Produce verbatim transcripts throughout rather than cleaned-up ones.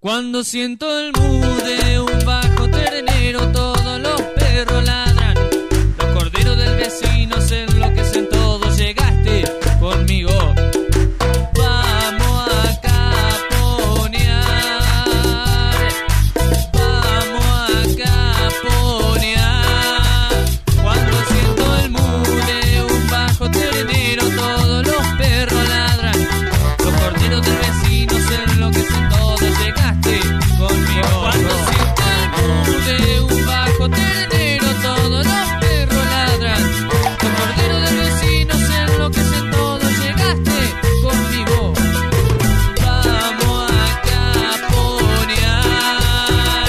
Cuando siento el mu de un bajo ternero, todos los perros ladran. Los corderos del vecino se enloquecen todos. Llegaste conmigo. Vamos a caponear. Vamos a caponear. Cuando siento el mu de un bajo ternero, todos los perros ladran. Los corderos del vecino se enloquecen todos. Llegaste conmigo. Cuando siento el mu de un bajo ternero, todos los perros ladran. Los corderos del vecino se enloquecen todos. Llegaste conmigo. Vamos a caponear.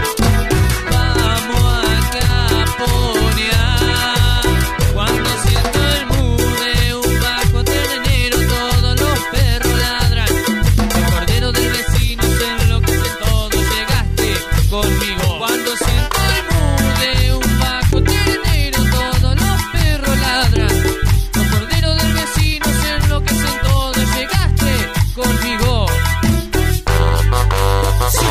Vamos a caponear. Cuando siento el mu de un bajo ternero, todos los perros ladran. Los corderos del vecino se enloquecen todos. Llegaste conmigo. Cuando siento el mu de un bajo ternero, todos los perros ladran. Los corderos del vecino se enloquecen todos. Llegaste conmigo. Sí,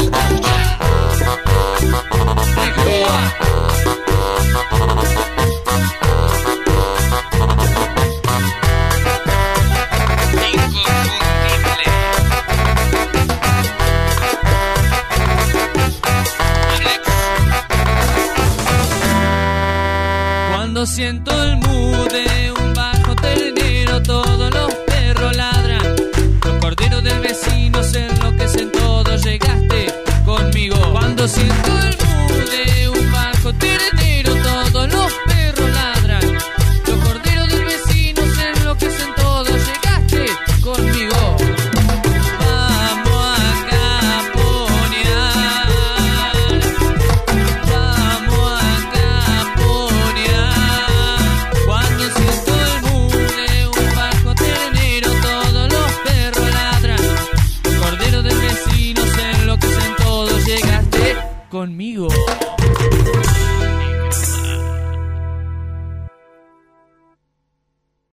Cuando siento el mu de un bajo ternero, todos los perros ladran. Los corderos del vecino se enloquecen todos. Llegaste conmigo. Cuando siento el mu de un bajo ternero, todos los perros ladran. Los corderos del vecino se enloquecen todos. Llegaste conmigo. Vamos a caponear. Vamos a caponear. Cuando siento el mu de un bajo ternero, todos los perros ladran. Los corderos del vecino se enloquecen todos. Llegaste conmigo.